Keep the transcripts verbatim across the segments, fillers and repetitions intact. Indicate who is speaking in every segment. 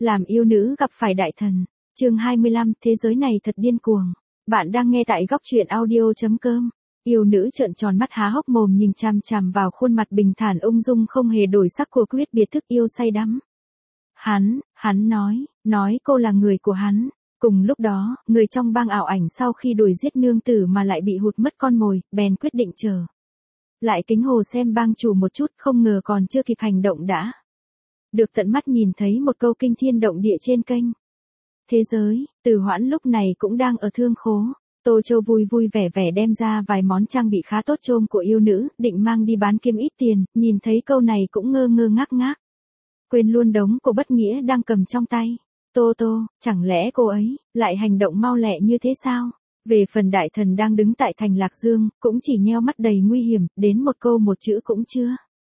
Speaker 1: Làm yêu nữ gặp phải đại thần. Chương hai mươi lăm, thế giới này thật điên cuồng. Bạn đang nghe tại góc truyện audio chấm com. Yêu nữ trợn tròn mắt há hốc mồm nhìn chằm chằm vào khuôn mặt bình thản ung dung không hề đổi sắc của Quyết Biệt Thức yêu say đắm. Hắn, hắn nói, nói cô là người của hắn. Cùng lúc đó, người trong bang ảo ảnh sau khi đuổi giết nương tử mà lại bị hụt mất con mồi, bèn quyết định chờ lại kính hồ xem bang chủ một chút, không ngờ còn chưa kịp hành động đã được tận mắt nhìn thấy một câu kinh thiên động địa trên kênh thế giới. Từ Hoãn lúc này cũng đang ở thương khố. Tô Châu vui vui vẻ vẻ đem ra vài món trang bị khá tốt chôm của yêu nữ, định mang đi bán kiếm ít tiền, nhìn thấy câu này cũng ngơ ngơ ngác ngác. Quên luôn đống của bất nghĩa đang cầm trong tay. Tô Tô, chẳng lẽ cô ấy lại hành động mau lẹ như thế sao? Về phần đại thần đang đứng tại thành Lạc Dương, cũng chỉ nheo mắt đầy nguy hiểm, đến một câu một chữ cũng chưa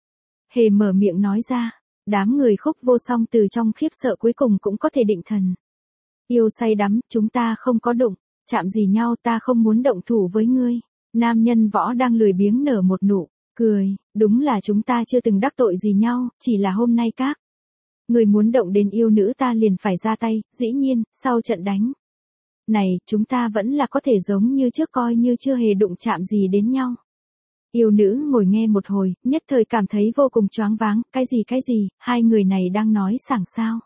Speaker 1: hề mở miệng nói ra. Đám người Khúc Vô Song từ trong khiếp sợ cuối cùng cũng có thể định thần. Yêu say đắm, chúng ta không có đụng chạm gì nhau, ta không muốn động thủ với ngươi. Nam nhân Võ đang lười biếng nở một nụ cười, đúng là chúng ta chưa từng đắc tội gì nhau, chỉ là hôm nay các người muốn động đến yêu nữ ta liền phải ra tay. Dĩ nhiên, sau trận đánh này, chúng ta vẫn là có thể giống như trước, coi như chưa hề đụng chạm gì đến nhau. Yêu nữ ngồi nghe một hồi, nhất thời cảm thấy vô cùng choáng váng, cái gì cái gì, hai người này đang nói sảng sao.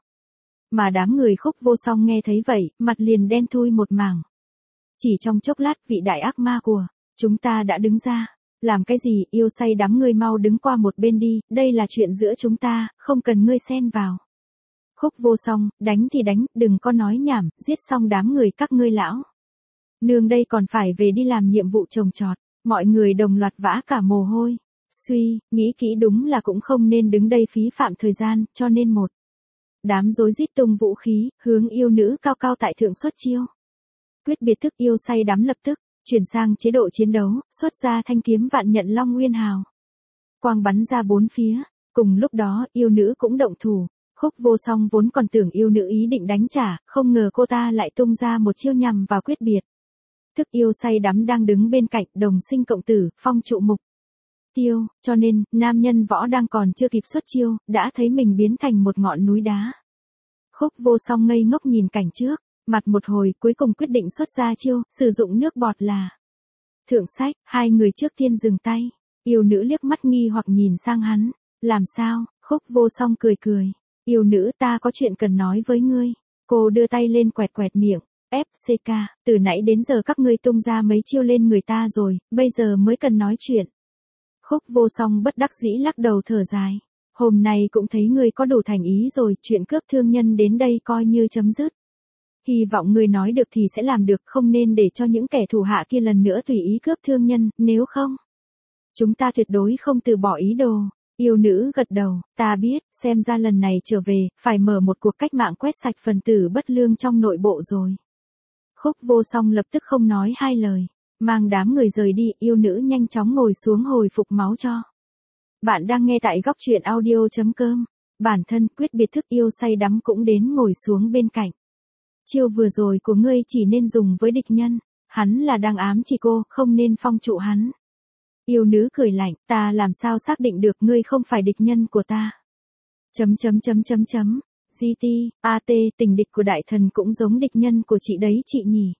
Speaker 1: Mà đám người Khúc Vô Song nghe thấy vậy, mặt liền đen thui một mảng. Chỉ trong chốc lát, vị đại ác ma của chúng ta đã đứng ra. Làm cái gì, yêu say đắm, ngươi mau đứng qua một bên đi, đây là chuyện giữa chúng ta, không cần ngươi xen vào. Khúc Vô Song, đánh thì đánh, đừng có nói nhảm, giết xong đám người các ngươi lão nương đây còn phải về đi làm nhiệm vụ trồng trọt. Mọi người đồng loạt vã cả mồ hôi. Suy, nghĩ kỹ đúng là cũng không nên đứng đây phí phạm thời gian, cho nên một đám rối rít tung vũ khí, hướng yêu nữ cao cao tại thượng xuất chiêu. Quyết Biệt Thức yêu say đắm lập tức chuyển sang chế độ chiến đấu, xuất ra thanh kiếm Vạn Nhận Long Nguyên Hào. Quang bắn ra bốn phía, cùng lúc đó yêu nữ cũng động thủ. Khúc Vô Song vốn còn tưởng yêu nữ ý định đánh trả, không ngờ cô ta lại tung ra một chiêu nhằm vào Quyết Biệt Thức yêu say đắm đang đứng bên cạnh, đồng sinh cộng tử, phong trụ mục tiêu, cho nên, nam nhân Võ đang còn chưa kịp xuất chiêu, đã thấy mình biến thành một ngọn núi đá. Khúc Vô Song ngây ngốc nhìn cảnh trước, mặt một hồi, cuối cùng quyết định xuất ra chiêu, sử dụng nước bọt là thượng sách. Hai người trước tiên dừng tay. Yêu nữ liếc mắt nghi hoặc nhìn sang hắn. Làm sao? Khúc Vô Song cười cười. Yêu nữ, ta có chuyện cần nói với ngươi. Cô đưa tay lên quẹt quẹt miệng. ép xê ca, từ nãy đến giờ các ngươi tung ra mấy chiêu lên người ta rồi, bây giờ mới cần nói chuyện. Khúc Vô Song bất đắc dĩ lắc đầu thở dài. Hôm nay cũng thấy ngươi có đủ thành ý rồi, chuyện cướp thương nhân đến đây coi như chấm dứt. Hy vọng ngươi nói được thì sẽ làm được, không nên để cho những kẻ thủ hạ kia lần nữa tùy ý cướp thương nhân, nếu không, chúng ta tuyệt đối không từ bỏ ý đồ. Yêu nữ gật đầu, ta biết, xem ra lần này trở về, phải mở một cuộc cách mạng quét sạch phần tử bất lương trong nội bộ rồi. Khúc Vô Song lập tức không nói hai lời, mang đám người rời đi. Yêu nữ nhanh chóng ngồi xuống hồi phục máu cho. Bạn đang nghe tại góc truyện audio chấm com. Bản thân Quyết Biệt Thức yêu say đắm cũng đến ngồi xuống bên cạnh. Chiêu vừa rồi của ngươi chỉ nên dùng với địch nhân, hắn là đang ám chỉ cô, không nên phong trụ hắn. Yêu nữ cười lạnh, ta làm sao xác định được ngươi không phải địch nhân của ta. Chấm chấm chấm chấm chấm. giê tê, a tê, tình địch của đại thần cũng giống địch nhân của chị đấy chị nhỉ.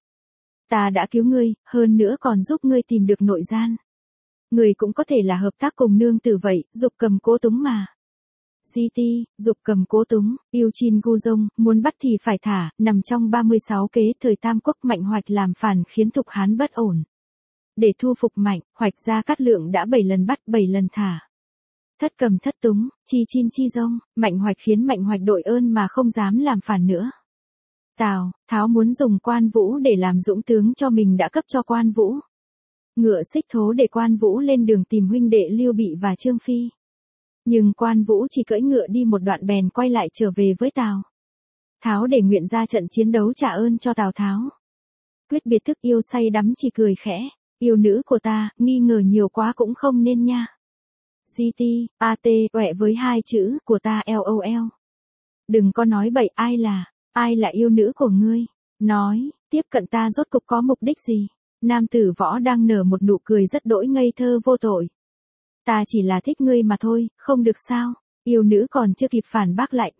Speaker 1: Ta đã cứu ngươi, hơn nữa còn giúp ngươi tìm được nội gian. Ngươi cũng có thể là hợp tác cùng nương tử vậy, Dục Cầm Cố Túng mà. giê tê, Dục Cầm Cố Túng, yêu Chin Gu Dông, muốn bắt thì phải thả, nằm trong ba mươi sáu kế thời Tam Quốc. Mạnh Hoạch làm phản khiến Thục Hán bất ổn. Để thu phục Mạnh Hoạch, Gia Cát Lượng đã bảy lần bắt, bảy lần thả. Thất Cầm thất túng, Chi Chin Chi Dông, Mạnh Hoạch khiến Mạnh Hoạch đội ơn mà không dám làm phản nữa. Tào Tháo muốn dùng Quan Vũ để làm dũng tướng cho mình đã cấp cho Quan Vũ ngựa xích thố để Quan Vũ lên đường tìm huynh đệ Lưu Bị và Trương Phi. Nhưng Quan Vũ chỉ cưỡi ngựa đi một đoạn bèn quay lại trở về với Tào Tháo để nguyện ra trận chiến đấu trả ơn cho Tào Tháo. Quyết Biệt Thức yêu say đắm chỉ cười khẽ. Yêu nữ của ta, nghi ngờ nhiều quá cũng không nên nha. giê tê, a tê, quẹ với hai chữ của ta lol. Đừng có nói bậy, ai là, ai là yêu nữ của ngươi. Nói, tiếp cận ta rốt cục có mục đích gì. Nam tử Võ đang nở một nụ cười rất đỗi ngây thơ vô tội. Ta chỉ là thích ngươi mà thôi, không được sao. Yêu nữ còn chưa kịp phản bác lại, một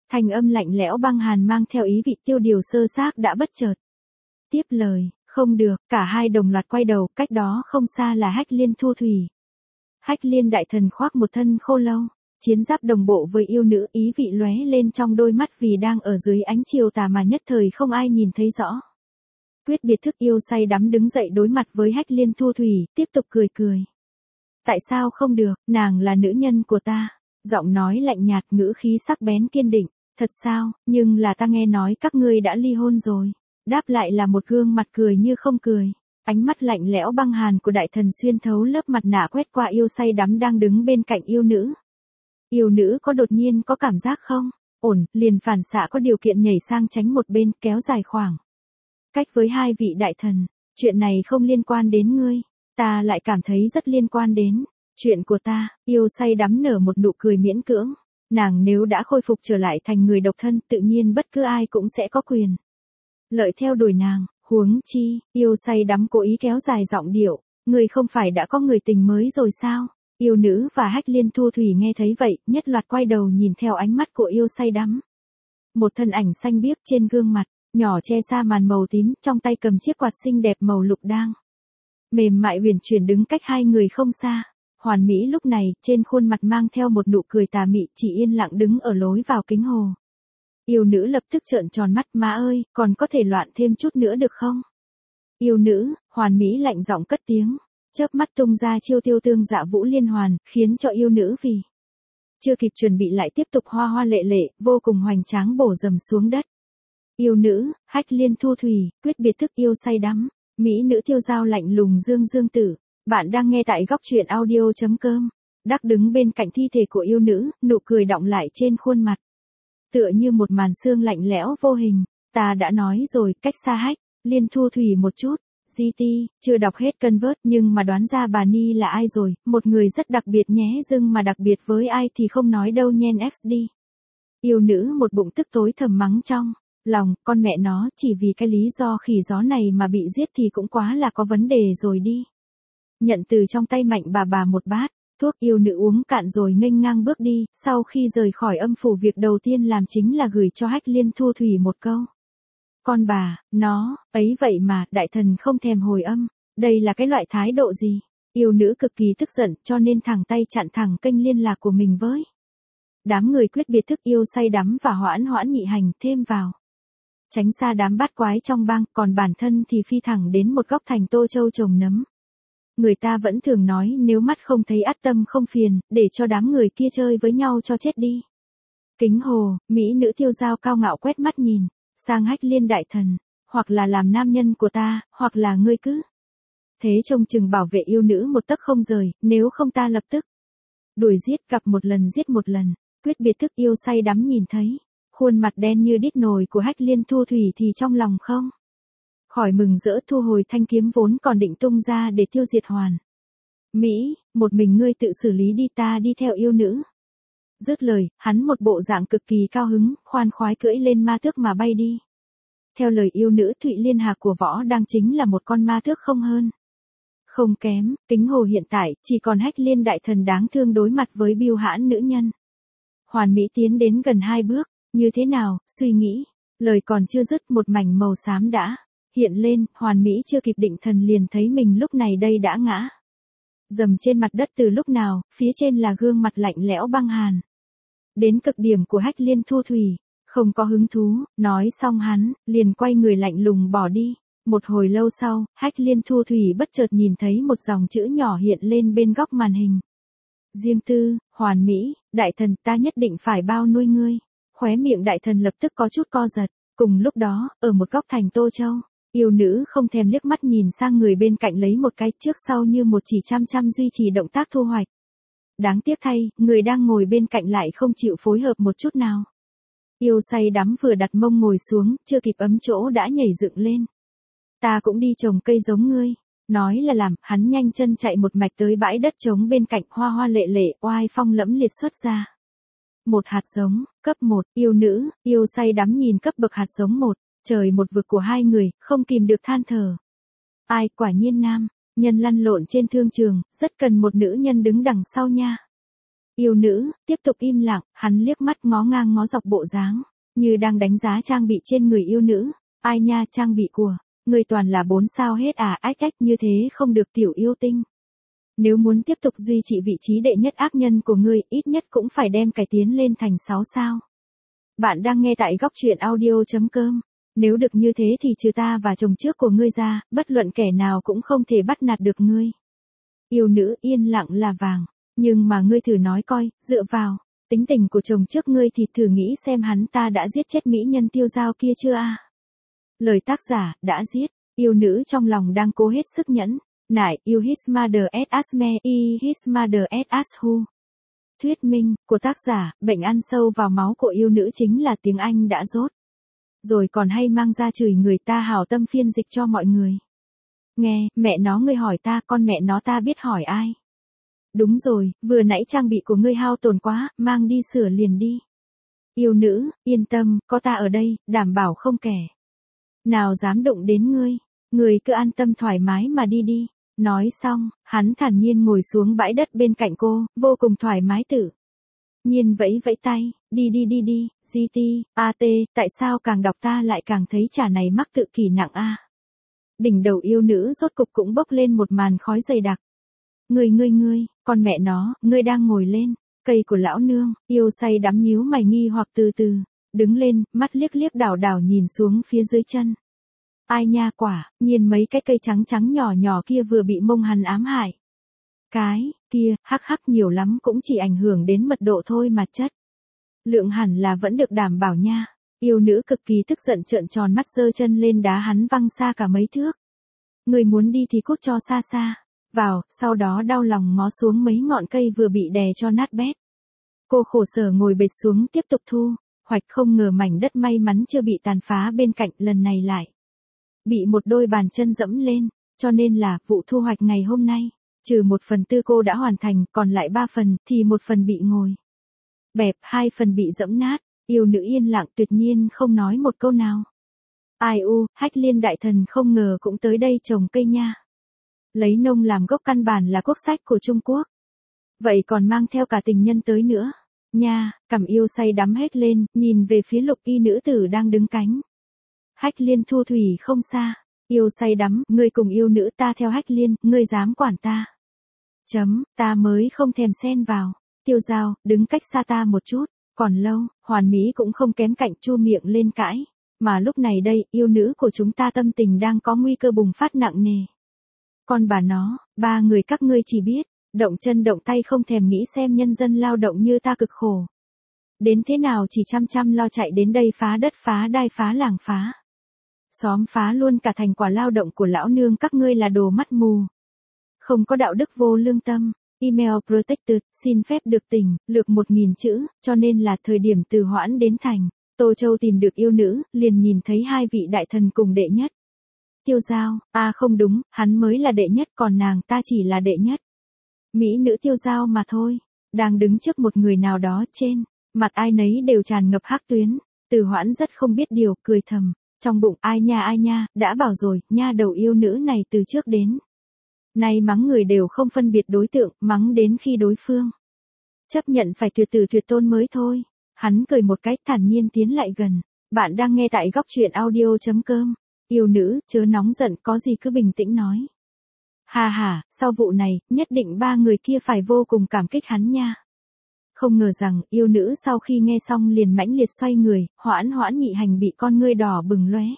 Speaker 1: Thanh âm lạnh lẽo băng hàn mang theo ý vị Tiêu Điều sơ xác đã bất chợt. Tiếp lời, không được, cả hai đồng loạt quay đầu, cách đó không xa là Hách Liên Thu Thủy. Hách Liên đại thần khoác một thân khô lâu, chiến giáp đồng bộ với yêu nữ, ý vị lóe lên trong đôi mắt vì đang ở dưới ánh chiều tà mà nhất thời không ai nhìn thấy rõ. Quyết biệt thức yêu say đắm đứng dậy đối mặt với Hách Liên Thu Thủy, tiếp tục cười cười. Tại sao không được, nàng là nữ nhân của ta. Giọng nói lạnh nhạt, ngữ khí sắc bén kiên định. Thật sao, nhưng là ta nghe nói các ngươi đã ly hôn rồi. Đáp lại là một gương mặt cười như không cười. Ánh mắt lạnh lẽo băng hàn của đại thần xuyên thấu lớp mặt nạ quét qua yêu say đắm đang đứng bên cạnh yêu nữ. Yêu nữ có đột nhiên có cảm giác không? Ổn, liền phản xạ có điều kiện nhảy sang tránh một bên, kéo dài khoảng cách với hai vị đại thần. Chuyện này không liên quan đến ngươi, ta lại cảm thấy rất liên quan đến chuyện của ta. Yêu say đắm nở một nụ cười miễn cưỡng. Nàng nếu đã khôi phục trở lại thành người độc thân, tự nhiên bất cứ ai cũng sẽ có quyền lợi theo đuổi nàng. Huống chi, yêu say đắm cố ý kéo dài giọng điệu, người không phải đã có người tình mới rồi sao? Yêu nữ và Hách Liên Thu Thủy nghe thấy vậy, nhất loạt quay đầu nhìn theo ánh mắt của yêu say đắm. Một thân ảnh xanh biếc trên gương mặt, nhỏ che xa màn màu tím, trong tay cầm chiếc quạt xinh đẹp màu lục đang mềm mại huyền chuyển đứng cách hai người không xa. Hoàn Mỹ lúc này, trên khuôn mặt mang theo một nụ cười tà mị, chỉ yên lặng đứng ở lối vào kính hồ. Yêu nữ lập tức trợn tròn mắt, má ơi, còn có thể loạn thêm chút nữa được không? Yêu nữ, Hoàn Mỹ lạnh giọng cất tiếng, chớp mắt tung ra chiêu tiêu tương dạ vũ liên hoàn, khiến cho yêu nữ vì chưa kịp chuẩn bị lại tiếp tục hoa hoa lệ lệ, vô cùng hoành tráng bổ dầm xuống đất. Yêu nữ, Hách Liên Thu Thủy, quyết biệt thức yêu say đắm, mỹ nữ tiêu dao lạnh lùng dương dương tử. Bạn đang nghe tại góc truyện audio.com. Đắc đứng bên cạnh thi thể của yêu nữ, nụ cười đọng lại trên khuôn mặt. Tựa như một màn sương lạnh lẽo vô hình. Ta đã nói rồi, cách xa Hách Liên Thu Thủy một chút. giê tê, chưa đọc hết Convert nhưng mà đoán ra bà Ni là ai rồi, một người rất đặc biệt nhé, dưng mà đặc biệt với ai thì không nói đâu nhen xd. Yêu nữ một bụng tức tối thầm mắng trong lòng, con mẹ nó, chỉ vì cái lý do khỉ gió này mà bị giết thì cũng quá là có vấn đề rồi đi. Nhận từ trong tay Mạnh bà bà một bát thuốc, yêu nữ uống cạn rồi nghênh ngang bước đi. Sau khi rời khỏi âm phủ, việc đầu tiên làm chính là gửi cho Hách Liên Thu Thủy một câu. Con bà, nó, ấy vậy mà, đại thần không thèm hồi âm. Đây là cái loại thái độ gì? Yêu nữ cực kỳ tức giận, cho nên thẳng tay chặn thẳng kênh liên lạc của mình với đám người quyết biệt thức yêu say đắm và hoãn hoãn nhị hành, thêm vào tránh xa đám bát quái trong bang, còn bản thân thì phi thẳng đến một góc thành Tô Châu trồng nấm. Người ta vẫn thường nói nếu mắt không thấy ắt tâm không phiền, để cho đám người kia chơi với nhau cho chết đi. Kính hồ, mỹ nữ tiêu dao cao ngạo quét mắt nhìn sang Hách Liên đại thần, hoặc là làm nam nhân của ta, hoặc là ngươi cứ thế trông chừng bảo vệ yêu nữ một tấc không rời, nếu không ta lập tức đuổi giết, gặp một lần giết một lần. Quyết biệt thức yêu say đắm nhìn thấy khuôn mặt đen như đít nồi của Hách Liên Thu Thủy thì trong lòng không khỏi mừng rỡ, thu hồi thanh kiếm vốn còn định tung ra để tiêu diệt Hoàn Mỹ, một mình ngươi tự xử lý đi, ta đi theo yêu nữ. Dứt lời, hắn một bộ dạng cực kỳ cao hứng, khoan khoái cưỡi lên ma tước mà bay đi. Theo lời yêu nữ, Thụy Liên Hạc của Võ đang chính là một con ma tước không hơn không kém. Kính hồ hiện tại chỉ còn Hách Liên đại thần đáng thương đối mặt với bưu hãn nữ nhân. Hoàn Mỹ tiến đến gần hai bước, như thế nào, suy nghĩ, lời còn chưa dứt, một mảnh màu xám đã hiện lên. Hoàn Mỹ chưa kịp định thần liền thấy mình lúc này đây đã ngã dầm trên mặt đất từ lúc nào, phía trên là gương mặt lạnh lẽo băng hàn đến cực điểm của Hách Liên Thu Thủy. Không có hứng thú, nói xong hắn liền quay người lạnh lùng bỏ đi. Một hồi lâu sau, Hách Liên Thu Thủy bất chợt nhìn thấy một dòng chữ nhỏ hiện lên bên góc màn hình. Riêng tư, Hoàn Mỹ, đại thần, ta nhất định phải bao nuôi ngươi. Khóe miệng đại thần lập tức có chút co giật. Cùng lúc đó, ở một góc thành Tô Châu, yêu nữ không thèm liếc mắt nhìn sang người bên cạnh lấy một cái trước sau như một chỉ chăm chăm duy trì động tác thu hoạch. Đáng tiếc thay, người đang ngồi bên cạnh lại không chịu phối hợp một chút nào. Yêu say đắm vừa đặt mông ngồi xuống, chưa kịp ấm chỗ đã nhảy dựng lên. Ta cũng đi trồng cây giống ngươi. Nói là làm, hắn nhanh chân chạy một mạch tới bãi đất trống bên cạnh, hoa hoa lệ lệ, oai phong lẫm liệt xuất ra một hạt giống, cấp một. Yêu nữ, yêu say đắm nhìn cấp bậc hạt giống một, trời một vực của hai người, không kìm được than thở. Ai, quả nhiên nam nhân lăn lộn trên thương trường, rất cần một nữ nhân đứng đằng sau nha. Yêu nữ, tiếp tục im lặng, hắn liếc mắt ngó ngang ngó dọc bộ dáng, như đang đánh giá trang bị trên người yêu nữ. Ai nha, trang bị của ngươi toàn là bốn sao hết à, ách ách, như thế không được tiểu yêu tinh. Nếu muốn tiếp tục duy trì vị trí đệ nhất ác nhân của ngươi, ít nhất cũng phải đem cải tiến lên thành sáu sao. Bạn đang nghe tại góc truyện audio chấm com. Nếu được như thế thì trừ ta và chồng trước của ngươi ra, bất luận kẻ nào cũng không thể bắt nạt được ngươi. Yêu nữ, yên lặng là vàng. Nhưng mà ngươi thử nói coi, dựa vào tính tình của chồng trước ngươi thì thử nghĩ xem hắn ta đã giết chết mỹ nhân Tiêu Giao kia chưa a? Lời tác giả, đã giết. Yêu nữ trong lòng đang cố hết sức nhẫn. Nại, yêu his mother as asme, i his mother as as who. Thuyết minh, của tác giả, bệnh ăn sâu vào máu của yêu nữ chính là tiếng Anh đã dốt. Rồi còn hay mang ra chửi người ta, hảo tâm phiên dịch cho mọi người. Nghe, mẹ nó ngươi hỏi ta, con mẹ nó ta biết hỏi ai. Đúng rồi, vừa nãy trang bị của ngươi hao tổn quá, mang đi sửa liền đi. Yêu nữ, yên tâm, có ta ở đây, đảm bảo không kẻ nào dám đụng đến ngươi. Ngươi cứ an tâm thoải mái mà đi đi. Nói xong, hắn thản nhiên ngồi xuống bãi đất bên cạnh cô, vô cùng thoải mái tự nhiên vẫy vẫy tay, đi đi đi đi, giê tê, a tê, tại sao càng đọc ta lại càng thấy chả này mắc tự kỷ nặng a. Đỉnh đầu yêu nữ rốt cục cũng bốc lên một màn khói dày đặc. Ngươi ngươi ngươi, con mẹ nó, ngươi đang ngồi lên cây của lão nương. Yêu say đắm nhíu mày nghi hoặc từ từ đứng lên, mắt liếc liếc đảo đảo nhìn xuống phía dưới chân. Ai nha, quả nhiên mấy cái cây trắng trắng nhỏ nhỏ kia vừa bị mông hắn ám hại. Cái kia, hắc hắc, nhiều lắm cũng chỉ ảnh hưởng đến mật độ thôi mà chất lượng hẳn là vẫn được đảm bảo nha. Yêu nữ cực kỳ tức giận trợn tròn mắt giơ chân lên đá hắn văng xa cả mấy thước. Người muốn đi thì cút cho xa xa vào, sau đó đau lòng ngó xuống mấy ngọn cây vừa bị đè cho nát bét. Cô khổ sở ngồi bệt xuống tiếp tục thu hoạch, không ngờ mảnh đất may mắn chưa bị tàn phá bên cạnh lần này lại bị một đôi bàn chân dẫm lên, cho nên là vụ thu hoạch ngày hôm nay, trừ một phần tư cô đã hoàn thành, còn lại ba phần thì một phần bị ngồi bẹp, hai phần bị dẫm nát. Yêu nữ yên lặng tuyệt nhiên không nói một câu nào. Ai u, Hách Liên đại thần không ngờ cũng tới đây trồng cây nha. Lấy nông làm gốc căn bản là quốc sách của Trung Quốc. Vậy còn mang theo cả tình nhân tới nữa. Nha, cằm yêu say đắm hết lên, nhìn về phía lục y nữ tử đang đứng cánh. Hách Liên thu thủy không xa. Yêu say đắm, ngươi cùng yêu nữ ta theo Hách Liên, ngươi dám quản ta. Chấm, ta mới không thèm xen vào. Tiêu Giao, đứng cách xa ta một chút. Còn lâu, Hoàn Mỹ cũng không kém cạnh chu miệng lên cãi. Mà lúc này đây, yêu nữ của chúng ta tâm tình đang có nguy cơ bùng phát nặng nề. Con bà nó, ba người các ngươi chỉ biết động chân động tay, không thèm nghĩ xem nhân dân lao động như ta cực khổ đến thế nào, chỉ chăm chăm lo chạy đến đây phá đất phá đai phá làng phá xóm, phá luôn cả thành quả lao động của lão nương các ngươi là đồ mắt mù, không có đạo đức, vô lương tâm. Email protected, xin phép được tỉnh, lược một nghìn chữ, cho nên là thời điểm từ Hoãn đến thành Tô Châu tìm được yêu nữ, liền nhìn thấy hai vị đại thần cùng đệ nhất Tiêu Giao. À không đúng, hắn mới là đệ nhất, còn nàng ta chỉ là đệ nhất mỹ nữ Tiêu Giao mà thôi. Đang đứng trước một người nào đó, trên mặt ai nấy đều tràn ngập hắc tuyến. Từ Hoãn rất không biết điều, cười thầm trong bụng, ai nha ai nha, đã bảo rồi, nha đầu yêu nữ này từ trước đến nay mắng người đều không phân biệt đối tượng, mắng đến khi đối phương chấp nhận phải tuyệt tử tuyệt tôn mới thôi. Hắn cười một cái, thản nhiên tiến lại gần. Bạn đang nghe tại góc truyện audio chấm com. Yêu nữ, chớ nóng giận, có gì cứ bình tĩnh nói. Hà hà, sau vụ này, nhất định ba người kia phải vô cùng cảm kích hắn nha. Không ngờ rằng, yêu nữ sau khi nghe xong liền mãnh liệt xoay người, Hoãn Hoãn Nhị Hành bị con ngươi đỏ bừng lóe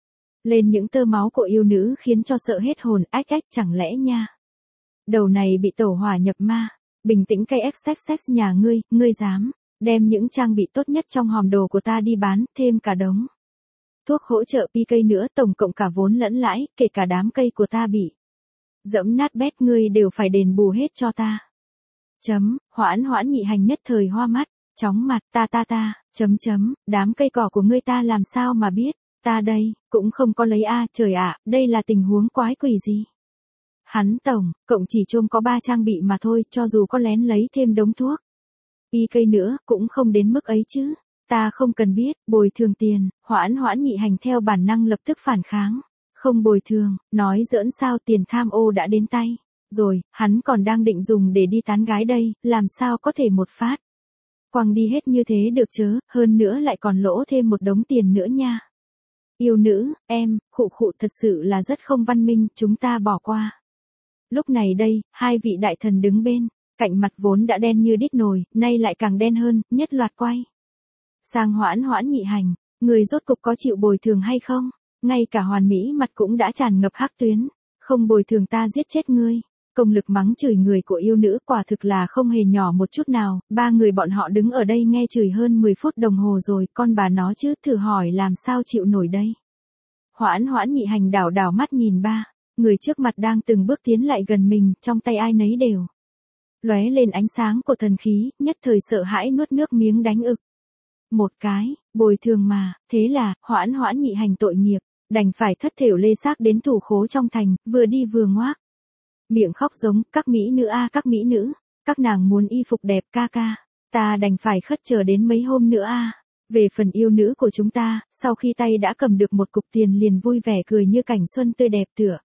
Speaker 1: lên những tơ máu của yêu nữ khiến cho sợ hết hồn. Ách ách, chẳng lẽ nha, đầu này bị tẩu hỏa nhập ma. Bình tĩnh cây xxx nhà ngươi, ngươi dám đem những trang bị tốt nhất trong hòm đồ của ta đi bán, thêm cả đống thuốc hỗ trợ pê ca nữa, tổng cộng cả vốn lẫn lãi, kể cả đám cây của ta bị dẫm nát bét, ngươi đều phải đền bù hết cho ta. Chấm, Hoãn Hoãn Nhị Hành nhất thời hoa mắt, chóng mặt, ta ta ta, chấm chấm, đám cây cỏ của ngươi ta làm sao mà biết, ta đây, cũng không có lấy a, trời ạ, đây là tình huống quái quỷ gì. Hắn tổng, cộng chỉ trôm có ba trang bị mà thôi, cho dù có lén lấy thêm đống thuốc pê ca nữa, cũng không đến mức ấy chứ. Ta không cần biết, bồi thường tiền. Hoãn Hoãn Nhị Hành theo bản năng lập tức phản kháng. Không bồi thường, nói giỡn sao, tiền tham ô đã đến tay. Rồi, hắn còn đang định dùng để đi tán gái đây, làm sao có thể một phát. Quăng đi hết như thế được chớ, hơn nữa lại còn lỗ thêm một đống tiền nữa nha. Yêu nữ, em, khụ khụ thật sự là rất không văn minh, chúng ta bỏ qua. Lúc này đây, hai vị đại thần đứng bên, cạnh mặt vốn đã đen như đít nồi, nay lại càng đen hơn, nhất loạt quay. Sang Hoãn Hoãn Nhị Hành, người rốt cục có chịu bồi thường hay không? Ngay cả Hoàn Mỹ mặt cũng đã tràn ngập hắc tuyến, không bồi thường ta giết chết ngươi. Công lực mắng chửi người của yêu nữ quả thực là không hề nhỏ một chút nào, ba người bọn họ đứng ở đây nghe chửi hơn mười phút đồng hồ rồi, con bà nó chứ, thử hỏi làm sao chịu nổi đây. Hoãn Hoãn Nhị Hành đảo đảo mắt nhìn ba, người trước mặt đang từng bước tiến lại gần mình, trong tay ai nấy đều lóe lên ánh sáng của thần khí, nhất thời sợ hãi nuốt nước miếng đánh ực. Một cái, bồi thường mà, thế là, Hoãn Hoãn Nhị Hành tội nghiệp, đành phải thất thểu lê xác đến thủ khố trong thành, vừa đi vừa ngoác. Miệng khóc giống, các mỹ nữ a các mỹ nữ, các nàng muốn y phục đẹp ca ca, ta đành phải khất chờ đến mấy hôm nữa a. Về phần yêu nữ của chúng ta, sau khi tay đã cầm được một cục tiền liền vui vẻ cười như cảnh xuân tươi đẹp tựa.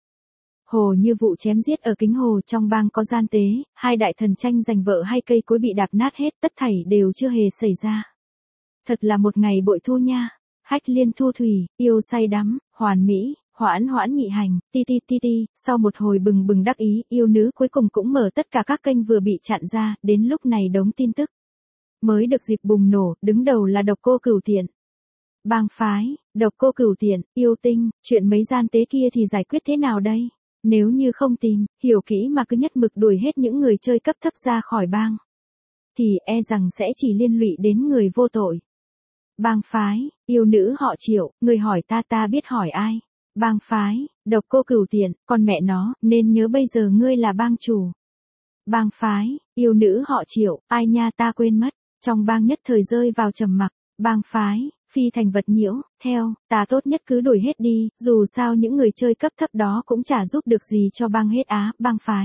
Speaker 1: Hồ như vụ chém giết ở kính hồ trong bang có gian tế, hai đại thần tranh giành vợ hay cây cối bị đạp nát hết, tất thảy đều chưa hề xảy ra. Thật là một ngày bội thu nha. Hách Liên Thu Thủy, yêu say đắm, Hoàn Mỹ, Hoãn Hoãn Nhị Hành, ti ti ti ti, sau một hồi bừng bừng đắc ý, yêu nữ cuối cùng cũng mở tất cả các kênh vừa bị chặn ra, đến lúc này đống tin tức mới được dịp bùng nổ, đứng đầu là Độc Cô Cửu Tiện. Bang phái, Độc Cô Cửu Tiện, yêu tinh, chuyện mấy gian tế kia thì giải quyết thế nào đây? Nếu như không tìm, hiểu kỹ mà cứ nhất mực đuổi hết những người chơi cấp thấp ra khỏi bang, thì e rằng sẽ chỉ liên lụy đến người vô tội. Bang phái, yêu nữ họ Triệu, người hỏi ta ta biết hỏi ai. Bang phái, Độc Cô Cửu Tiện, con mẹ nó, nên nhớ bây giờ ngươi là bang chủ. Bang phái, yêu nữ họ Triệu, ai nha ta quên mất, trong bang nhất thời rơi vào trầm mặc. Bang phái, phi thành vật nhiễu, theo, ta tốt nhất cứ đuổi hết đi, dù sao những người chơi cấp thấp đó cũng chả giúp được gì cho bang hết á. Bang phái,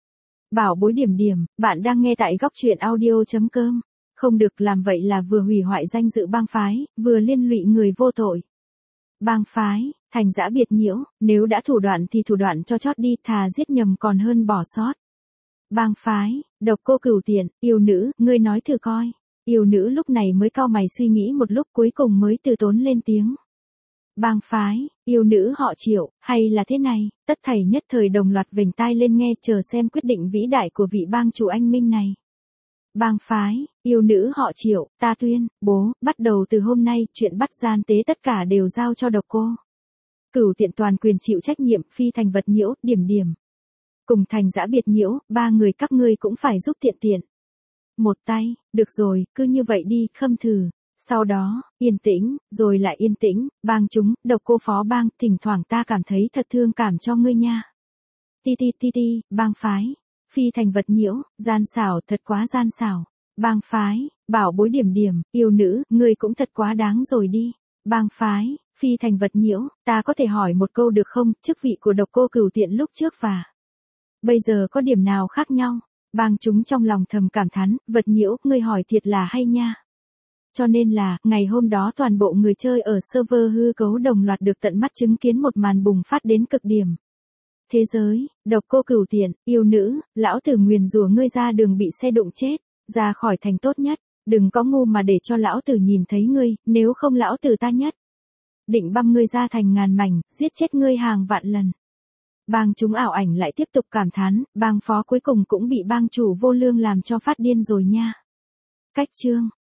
Speaker 1: bảo bối điểm điểm, bạn đang nghe tại góc truyện audio chấm com. Không được làm vậy là vừa hủy hoại danh dự bang phái, vừa liên lụy người vô tội. Bang phái, thành dã biệt nhiễu, nếu đã thủ đoạn thì thủ đoạn cho chót đi, thà giết nhầm còn hơn bỏ sót. Bang phái, Độc Cô Cửu Tiện, yêu nữ, ngươi nói thử coi. Yêu nữ lúc này mới cau mày suy nghĩ một lúc cuối cùng mới từ tốn lên tiếng. Bang phái, yêu nữ họ Triệu, hay là thế này, tất thảy nhất thời đồng loạt vểnh tai lên nghe chờ xem quyết định vĩ đại của vị bang chủ anh minh này. Bang phái, yêu nữ họ Triệu, ta tuyên, bố, bắt đầu từ hôm nay, chuyện bắt gian tế tất cả đều giao cho Độc Cô Cửu Tiện toàn quyền chịu trách nhiệm, phi thành vật nhiễu, điểm điểm. Cùng thành dã biệt nhiễu, ba người các ngươi cũng phải giúp tiện tiện. Một tay, được rồi, cứ như vậy đi, khâm thử. Sau đó, yên tĩnh, rồi lại yên tĩnh, bang chúng, Độc Cô phó bang, thỉnh thoảng ta cảm thấy thật thương cảm cho ngươi nha. Ti ti ti ti, bang phái. Phi thành vật nhiễu, gian xảo, thật quá gian xảo. Bang phái, bảo bối điểm điểm, yêu nữ, ngươi cũng thật quá đáng rồi đi. Bang phái, phi thành vật nhiễu, ta có thể hỏi một câu được không, chức vị của Độc Cô Cửu Tiện lúc trước và bây giờ có điểm nào khác nhau? Bang chúng trong lòng thầm cảm thán, vật nhiễu, ngươi hỏi thiệt là hay nha. Cho nên là, ngày hôm đó toàn bộ người chơi ở server hư cấu đồng loạt được tận mắt chứng kiến một màn bùng phát đến cực điểm. Thế giới, Độc Cô Cửu Tiện, yêu nữ, lão tử nguyền rủa ngươi ra đường bị xe đụng chết, ra khỏi thành tốt nhất, đừng có ngu mà để cho lão tử nhìn thấy ngươi, nếu không lão tử ta nhất định băm ngươi ra thành ngàn mảnh, giết chết ngươi hàng vạn lần. Bang chúng ảo ảnh lại tiếp tục cảm thán, bang phó cuối cùng cũng bị bang chủ vô lương làm cho phát điên rồi nha. Cách chương